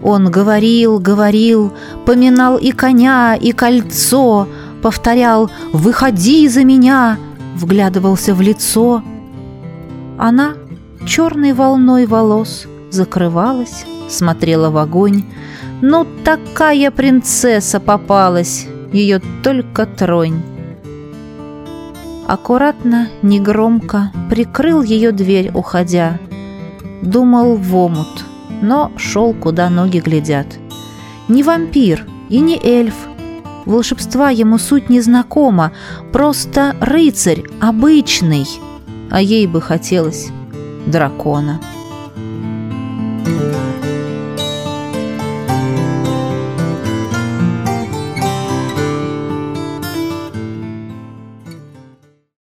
Он говорил, говорил, поминал и коня, и кольцо, повторял «Выходи за меня!», вглядывался в лицо. Она черной волной волос закрывалась, смотрела в огонь. Ну, такая принцесса попалась, ее только тронь. Аккуратно, негромко прикрыл ее дверь, уходя. Думал в омут, но шел, куда ноги глядят. Не вампир и не эльф. Волшебства ему суть незнакома, просто рыцарь обычный, а ей бы хотелось дракона.